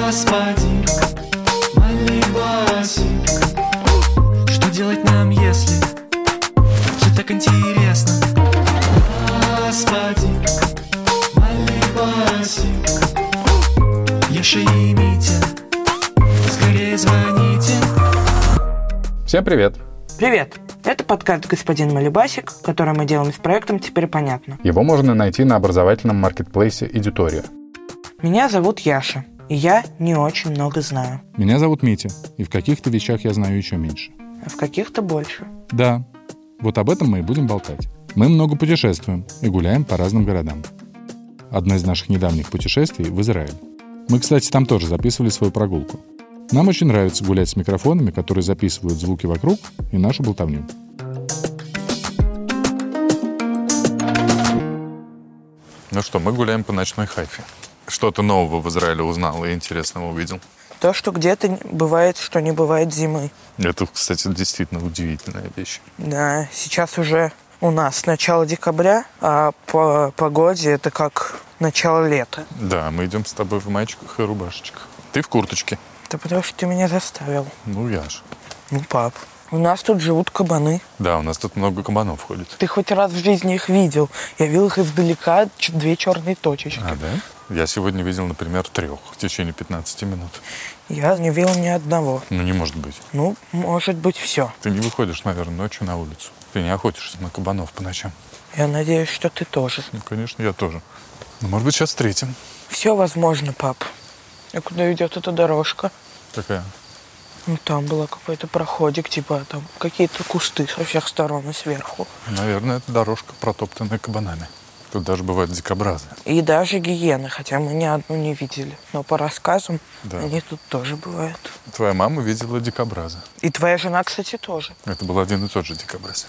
Господин Малибасик, что делать нам, если все так интересно? Господин Малибасик, Яша и Митя, скорее звоните. Всем привет! Привет! Это подкаст «Господин Малибасик», который мы делаем с проектом «Теперь понятно». Его можно найти на образовательном маркетплейсе «Эдитория». Меня зовут Яша, и я не очень много знаю. Меня зовут Митя, и в каких-то вещах я знаю еще меньше. А в каких-то больше. Да, вот об этом мы и будем болтать. Мы много путешествуем и гуляем по разным городам. Одно из наших недавних путешествий в Израиль. Мы, кстати, там тоже записывали свою прогулку. Нам очень нравится гулять с микрофонами, которые записывают звуки вокруг и нашу болтовню. Ну что, мы гуляем по ночной Хайфе. Что ты нового в Израиле узнал и интересного увидел? То, что где-то бывает, что не бывает зимы. Это, кстати, действительно удивительная вещь. Да, сейчас уже у нас начало декабря, а по погоде это как начало лета. Да, мы идем с тобой в маечках и рубашечках. Ты в курточке. Это потому, что ты меня заставил. Ну, я же. Ну, пап, у нас тут живут кабаны. Да, у нас тут много кабанов ходит. Ты хоть раз в жизни их видел? Я видел их издалека, две черные точечки. А, да? Я сегодня видел, например, 3 в течение 15 минут. Я не видел ни одного. Ну, не может быть. Ну, может быть, все. Ты не выходишь, наверное, ночью на улицу. Ты не охотишься на кабанов по ночам. Я надеюсь, что ты тоже. Ну, конечно, я тоже. Ну, может быть, сейчас встретим. Все возможно, пап. А куда идет эта дорожка? Какая? Ну, там был какой-то проходик, типа там какие-то кусты со всех сторон и сверху. Наверное, это дорожка, протоптанная кабанами. Тут даже бывают дикобразы. И даже гиены, хотя мы ни одну не видели. Но по рассказам Да. они тут тоже бывают. Твоя мама видела дикобраза. И твоя жена, кстати, тоже. Это был один и тот же дикобраз.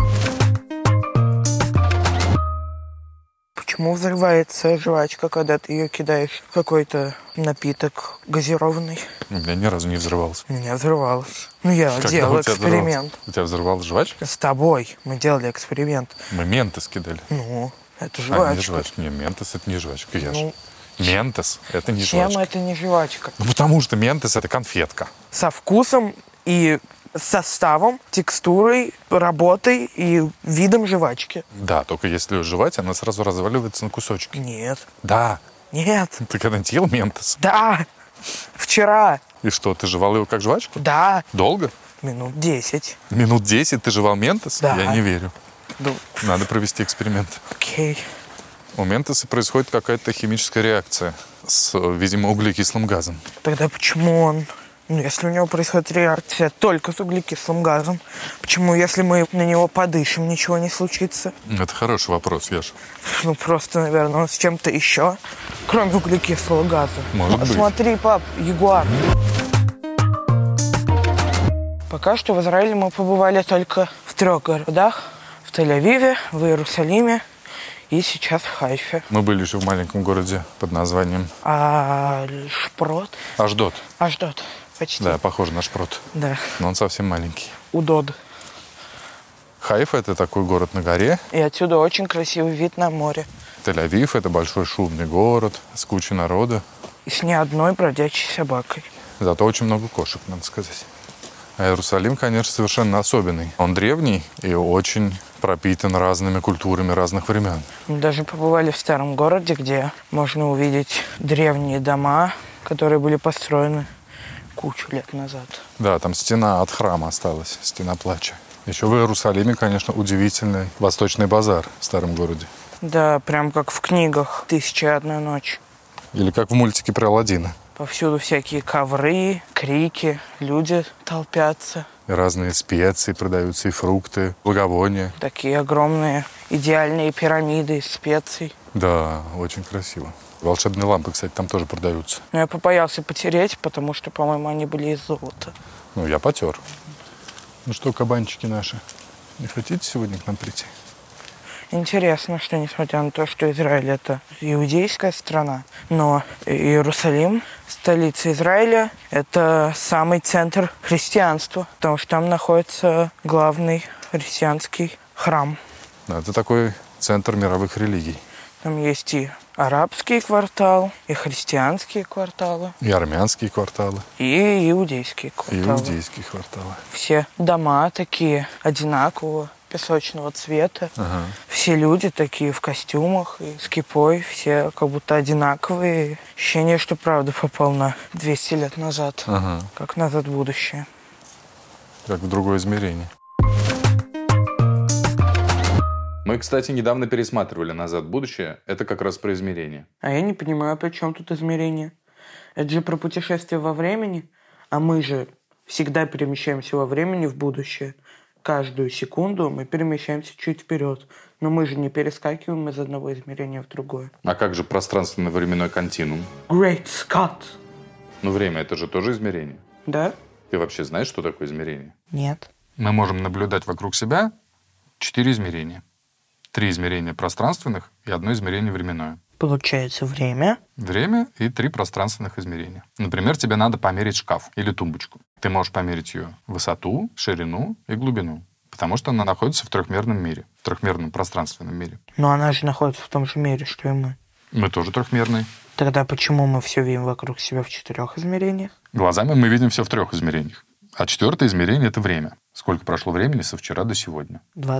Почему взрывается жвачка, когда ты ее кидаешь в какой-то напиток газированный? У меня ни разу не взрывался. У меня взрывалось. Ну, я Когда делал у тебя эксперимент. У тебя взрывалась жвачка? С тобой мы делали эксперимент. Мы ментос кидали. Ну, это А, жвачка. не жвачка. Не, ментос это не жвачка, Яша. Ну, Ментос это не чем жвачка. это не жвачка? Ну, потому что ментос это конфетка. Со вкусом и составом, текстурой, работой и видом жвачки. Да, только если ее жевать, она сразу разваливается на кусочки. Нет. Да. Нет. Ты когда-нибудь ел ментос? Да. Вчера. И что, ты жевал его как жвачку? Да. Долго? Минут 10. Минут 10 ты жевал ментос? Да. Я не верю. Ну, Надо провести эксперимент. окей. У ментоса происходит какая-то химическая реакция с, видимо, углекислым газом. Тогда почему он... Ну, если у него происходит реакция только с углекислым газом, почему, если мы на него подышим, ничего не случится? Это хороший вопрос, Яша. Ну, просто, наверное, он с чем-то еще, кроме углекислого газа. Может быть. Смотри, пап, ягуар. Пока что в Израиле мы побывали только в 3 городах. В Тель-Авиве, в Иерусалиме и сейчас в Хайфе. Мы были еще в маленьком городе под названием Шпрот? Ашдод. Ашдод. Почти. Да, похоже на Шпрот. Да. Но он совсем маленький. Удод. Хайфа – это такой город на горе. И отсюда очень красивый вид на море. Тель-Авив – это большой шумный город с кучей народа. И с ни одной бродячей собакой. Зато очень много кошек, надо сказать. А Иерусалим, конечно, совершенно особенный. Он древний и очень пропитан разными культурами разных времен. Мы даже побывали в старом городе, где можно увидеть древние дома, которые были построены кучу лет назад. Да, там стена от храма осталась, стена плача. Еще в Иерусалиме, конечно, удивительный восточный базар в старом городе. Да, прям как в книгах «Тысяча и одна ночь». Или как в мультике про Аладдина. Повсюду всякие ковры, крики, люди толпятся. И разные специи продаются, и фрукты, благовония. Такие огромные идеальные пирамиды из специй. Да, очень красиво. Волшебные лампы, кстати, там тоже продаются. Но я побоялся потереть, потому что, по-моему, они были из золота. Ну, я потер. Ну что, кабанчики наши, не хотите сегодня к нам прийти? Интересно, что несмотря на то, что Израиль – это иудейская страна, но Иерусалим, столица Израиля, это самый центр христианства, потому что там находится главный христианский храм. Да, это такой центр мировых религий. Там есть и арабский квартал, и христианские кварталы, И армянские кварталы, и иудейские и кварталы. иудейские кварталы. Все дома такие одинакового песочного цвета. Ага. Все люди такие в костюмах и с кипой, все как будто одинаковые. Ощущение, что правда попал на 200 лет назад, Ага. как «Назад в будущее». Как в другое измерение. Мы, кстати, недавно пересматривали «Назад в будущее». Это как раз про измерение. А я не понимаю, при чем тут измерение? Это же про путешествие во времени, а мы же всегда перемещаемся во времени в будущее. Каждую секунду мы перемещаемся чуть вперед. Но мы же не перескакиваем из одного измерения в другое. А как же пространственно-временной континуум? Great Scott! Ну, время – это же тоже измерение. Да? Ты вообще знаешь, что такое измерение? Нет. Мы можем наблюдать вокруг себя 4 измерения. 3 измерения пространственных и 1 измерение временное. Получается время. Время и 3 пространственных измерения. Например, тебе надо померить шкаф или тумбочку. Ты можешь померить ее высоту, ширину и глубину, потому что она находится в трехмерном мире, в трехмерном пространственном мире. Но она же находится в том же мире, что и мы. Мы тоже трехмерные. Тогда почему мы все видим вокруг себя в 4 измерениях? Глазами мы видим все в 3 измерениях. А 4 измерение – это время. Сколько прошло времени со вчера до сегодня?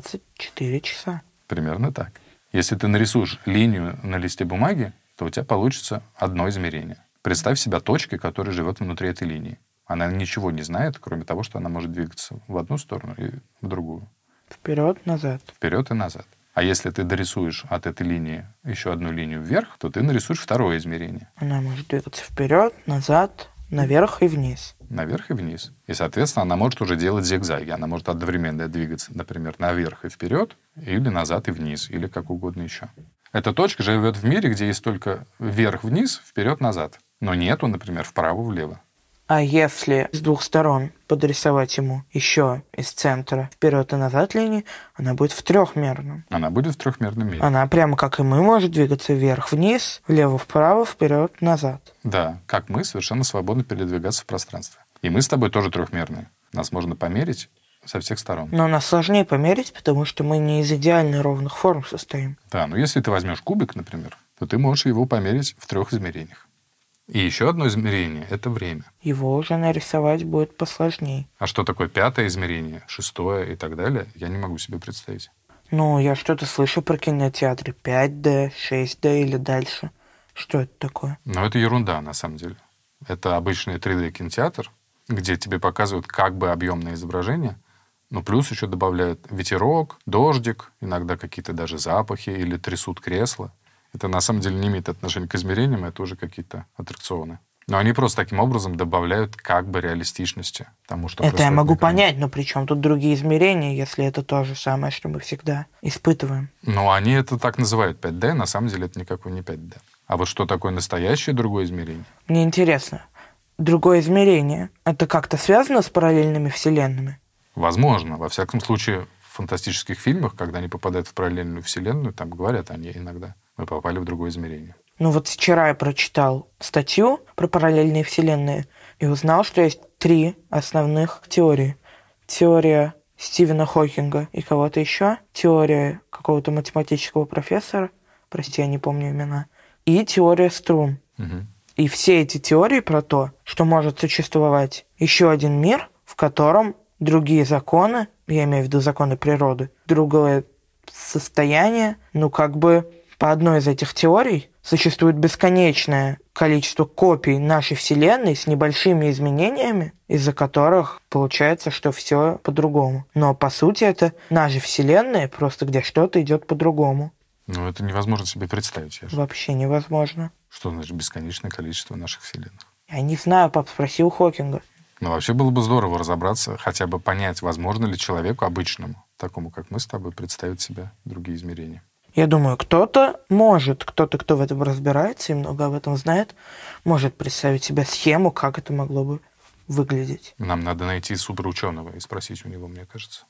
24 часа. Примерно так. Если ты нарисуешь линию на листе бумаги, то у тебя получится 1 измерение. Представь себя точкой, которая живет внутри этой линии. Она ничего не знает, кроме того, что она может двигаться в одну сторону и в другую. Вперед, назад. Вперед и назад. А если ты дорисуешь от этой линии еще 1 линию вверх, то ты нарисуешь 2 измерение. Она может двигаться вперед, назад, наверх и вниз. Наверх и вниз. И, соответственно, она может уже делать зигзаги. Она может одновременно двигаться, например, наверх и вперед, или назад и вниз, или как угодно еще. Эта точка живет в мире, где есть только вверх-вниз, вперед-назад. Но нету, например, вправо-влево. А если с 2 сторон подрисовать ему еще из центра вперед и назад линии, она будет в трехмерном. Она будет в трехмерном мире. Она прямо как и мы может двигаться вверх-вниз, влево-вправо, вперед-назад. Да, как мы совершенно свободно передвигаться в пространстве. И мы с тобой тоже трехмерные. Нас можно померить со всех сторон. Но нас сложнее померить, потому что мы не из идеально ровных форм состоим. Да, но если ты возьмешь кубик, например, то ты можешь его померить в 3 измерениях. И еще 1 измерение – это время. Его уже нарисовать будет посложнее. А что такое 5 измерение, 6 и так далее, я не могу себе представить. Ну, я что-то слышу про кинотеатры 5D, 6D или дальше. Что это такое? Но это ерунда, на самом деле. Это обычный 3D-кинотеатр, где тебе показывают как бы объемное изображение, но плюс еще добавляют ветерок, дождик, иногда какие-то даже запахи или трясут кресла. Это на самом деле не имеет отношения к измерениям, это уже какие-то аттракционы. Но они просто таким образом добавляют как бы реалистичности тому, что Это я происходит могу на экране. понять, но при чем тут другие измерения, если это то же самое, что мы всегда испытываем? Но они это так называют 5D, на самом деле это никакой не 5D. А вот что такое настоящее другое измерение? Мне интересно, другое измерение, это как-то связано с параллельными вселенными? Возможно. Во всяком случае, в фантастических фильмах, когда они попадают в параллельную вселенную, там говорят они иногда, мы попали в другое измерение. Ну вот вчера я прочитал статью про параллельные вселенные и узнал, что есть 3 основных теории. Теория Стивена Хокинга и кого-то еще, теория какого-то математического профессора, прости, я не помню имена, и теория струн. Угу. И все эти теории про то, что может существовать еще один мир, в котором другие законы, я имею в виду законы природы, другое состояние, ну как бы по одной из этих теорий существует бесконечное количество копий нашей Вселенной с небольшими изменениями, из-за которых получается, что все по-другому. Но по сути это наша Вселенная, просто где что-то идет по-другому. Ну, это невозможно себе представить. Вообще невозможно. Что значит бесконечное количество наших вселенных? Я не знаю, пап спросил Хокинга. Но вообще было бы здорово разобраться, хотя бы понять, возможно ли человеку обычному, такому как мы с тобой, представить себе другие измерения. Я думаю, кто-то может, кто-то, кто в этом разбирается и много об этом знает, может представить себе схему, как это могло бы выглядеть. Нам надо найти суперученого и спросить у него, мне кажется.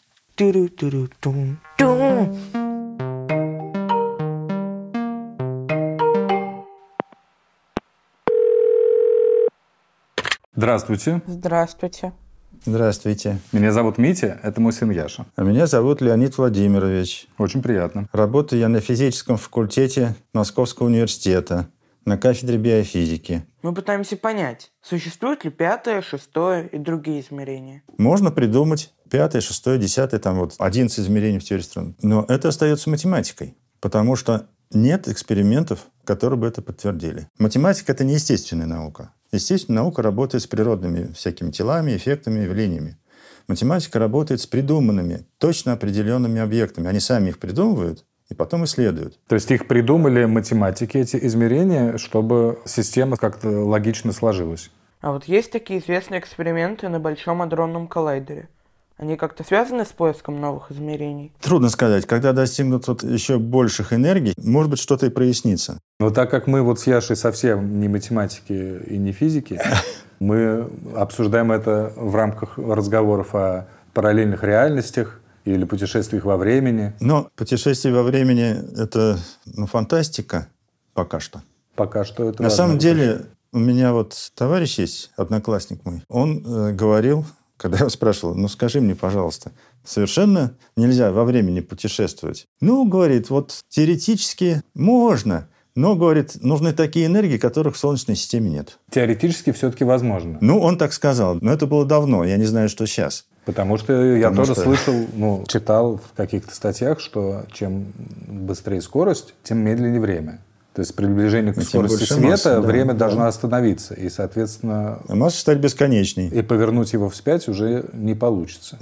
Ту-ру-ту-ру-тум-тум. Здравствуйте. Здравствуйте. Здравствуйте. Меня зовут Митя, это мой сын Яша. А меня зовут Леонид Владимирович. Очень приятно. Работаю я на физическом факультете Московского университета на кафедре биофизики. Мы пытаемся понять, существует ли 5, 6 и другие измерения. Можно придумать 5, 6, 10, там вот 11 измерений в теории струн. Но это остается математикой, потому что нет экспериментов, которые бы это подтвердили. Математика – это не естественная наука. Естественная наука работает с природными всякими телами, эффектами, явлениями. Математика работает с придуманными, точно определенными объектами. Они сами их придумывают и потом исследуют. То есть их придумали математики, эти измерения, чтобы система как-то логично сложилась. А вот есть такие известные эксперименты на Большом адронном коллайдере. Они как-то связаны с поиском новых измерений? Трудно сказать. Когда достигнут вот еще больших энергий, может быть, что-то и прояснится. Но так как мы вот с Яшей совсем не математики и не физики, мы обсуждаем это в рамках разговоров о параллельных реальностях или путешествиях во времени. Но путешествие во времени – это фантастика пока что. Пока что это... На самом деле, у меня вот товарищ есть, одноклассник мой, он говорил, когда я его спрашивал, скажи мне, пожалуйста, совершенно нельзя во времени путешествовать. Говорит, вот теоретически можно, но, говорит, нужны такие энергии, которых в Солнечной системе нет. Теоретически все-таки возможно. Он так сказал, но это было давно, я не знаю, что сейчас. Потому что я тоже слышал, читал в каких-то статьях, что чем быстрее скорость, тем медленнее время. То есть при приближении к скорости света время должно остановиться. И, соответственно... Масса стать бесконечной. И повернуть его вспять уже не получится.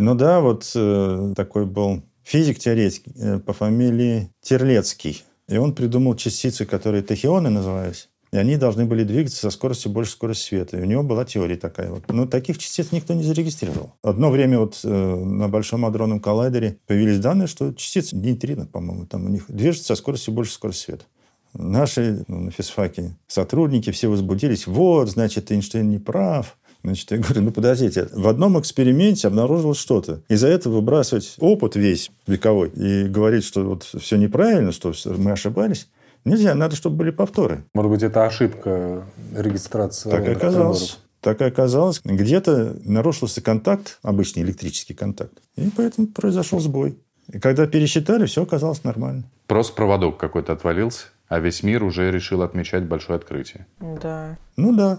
Такой был физик-теоретик по фамилии Терлецкий. И он придумал частицы, которые тахионы назывались. И они должны были двигаться со скоростью больше скорости света. И у него была теория такая. Но таких частиц никто не зарегистрировал. Одно время на Большом адронном коллайдере появились данные, что частицы нейтрино, по-моему, там у них движутся со скоростью больше скорости света. Наши на физфаке сотрудники все возбудились. Значит, Эйнштейн не прав. Я говорю, подождите. В одном эксперименте обнаружилось что-то. Из-за этого выбрасывать опыт весь вековой и говорить, что все неправильно, что мы ошибались, нельзя. Надо, чтобы были повторы. Может быть, это ошибка регистрации. Так и оказалось. Где-то нарушился контакт, обычный электрический контакт. И поэтому произошел сбой. И когда пересчитали, все оказалось нормально. Просто проводок какой-то отвалился, а весь мир уже решил отмечать большое открытие. Да. Да.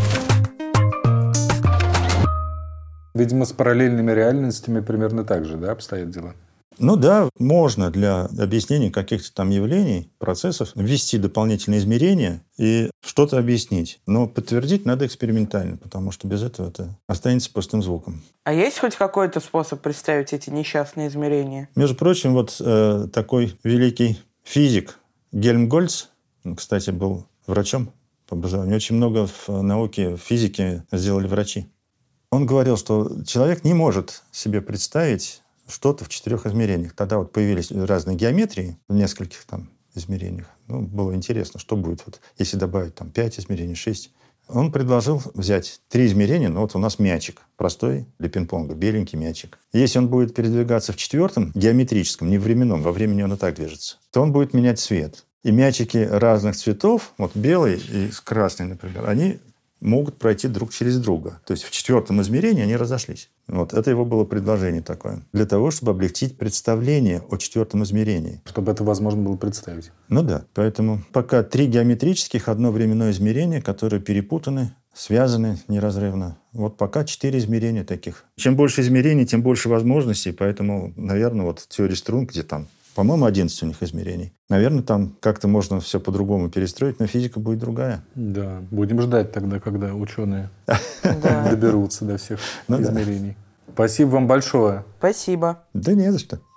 Видимо, с параллельными реальностями примерно так же, обстоят дела? Можно для объяснения каких-то там явлений, процессов ввести дополнительные измерения и что-то объяснить. Но подтвердить надо экспериментально, потому что без этого это останется пустым звуком. А есть хоть какой-то способ представить эти несчастные измерения? Между прочим, такой великий физик Гельмгольц, кстати, был врачом по образованию. Очень много в науке, в физике сделали врачи. Он говорил, что человек не может себе представить что-то в 4 измерениях. Тогда появились разные геометрии в нескольких измерениях. Было интересно, что будет, если добавить 5 измерений, 6. Он предложил взять 3 измерения, у нас мячик простой для пинг-понга, беленький мячик. Если он будет передвигаться в 4 геометрическом, не временном, во времени он и так движется, то он будет менять цвет. И мячики разных цветов, белый и красный, например, они могут пройти друг через друга. То есть в 4 измерении они разошлись. Это его было предложение такое. Для того, чтобы облегчить представление о 4 измерении. Чтобы это возможно было представить. Да. Поэтому пока 3 геометрических, 1 временное измерение, которые перепутаны, связаны неразрывно. Пока 4 измерения таких. Чем больше измерений, тем больше возможностей. Поэтому, наверное, теория струн, где по-моему, 11 у них измерений. Наверное, там как-то можно все по-другому перестроить, но физика будет другая. Да, будем ждать тогда, когда ученые доберутся до всех измерений. Спасибо вам большое. Спасибо. Да не за что.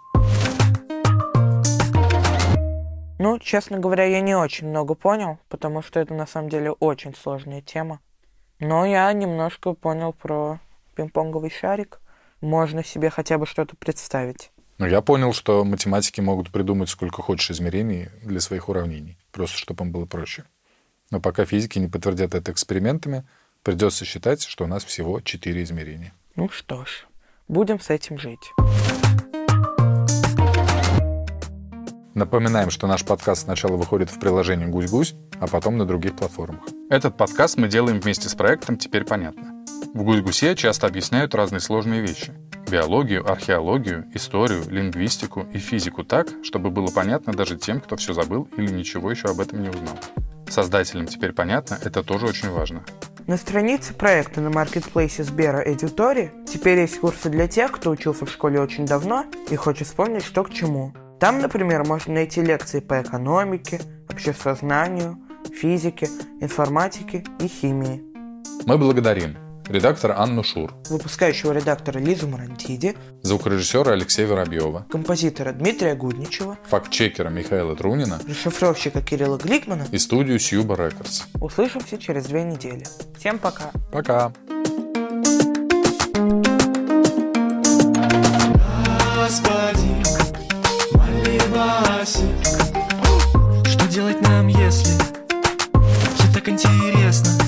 Честно говоря, я не очень много понял, потому что это на самом деле очень сложная тема. Но я немножко понял про пинг-понговый шарик. Можно себе хотя бы что-то представить. Я понял, что математики могут придумать сколько хочешь измерений для своих уравнений, просто чтобы им было проще. Но пока физики не подтвердят это экспериментами, придется считать, что у нас всего 4 измерения. Что ж, будем с этим жить. Напоминаем, что наш подкаст сначала выходит в приложении «Гусь-Гусь», а потом на других платформах. Этот подкаст мы делаем вместе с проектом «Теперь понятно». В «Гусь-гусе» часто объясняют разные сложные вещи. Биологию, археологию, историю, лингвистику и физику так, чтобы было понятно даже тем, кто все забыл или ничего еще об этом не узнал. Создателям теперь понятно, это тоже очень важно. На странице проекта на маркетплейсе Сбера Эдитори теперь есть курсы для тех, кто учился в школе очень давно и хочет вспомнить, что к чему. Там, например, можно найти лекции по экономике, обществознанию, физике, информатике и химии. Мы благодарим редактора Анну Шур, Выпускающего редактора Лизу Марантиди, звукорежиссера Алексея Воробьева, композитора Дмитрия Гудничева, фактчекера Михаила Трунина расшифровщика Кирилла Гликмана и студию Сьюба Рекордс. Услышимся через 2 недели. Всем пока! Пока! Господи, молибаси. Что делать нам, если все так интересно?